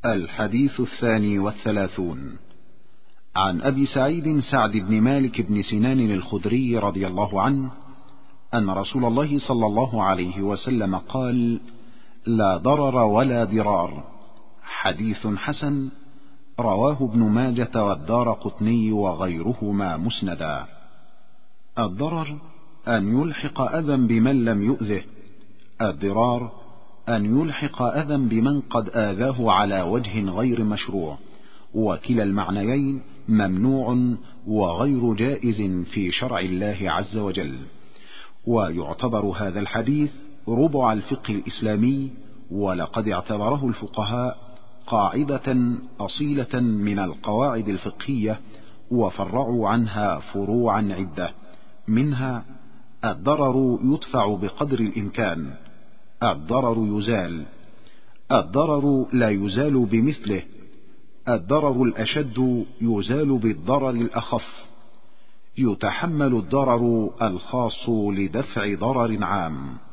الحديث 32 عن أبي سعيد سعد بن مالك بن سنان الخدري رضي الله عنه أن رسول الله صلى الله عليه وسلم قال: لا ضرر ولا ضرار. حديث حسن، رواه ابن ماجة والدارقطني وغيرهما مسندا. الضرر أن يلحق أذى بمن لم يؤذه، الضرار أن يلحق أذى بمن قد آذاه على وجه غير مشروع، وكلا المعنيين ممنوع وغير جائز في شرع الله عز وجل. ويعتبر هذا الحديث ربع الفقه الإسلامي، ولقد اعتبره الفقهاء قاعدة أصيلة من القواعد الفقهية، وفرعوا عنها فروعا عدة، منها: الضرر يدفع بقدر الإمكان، الضرر يزال، الضرر لا يزال بمثله، الضرر الأشد يزال بالضرر الأخف، يتحمل الضرر الخاص لدفع ضرر عام.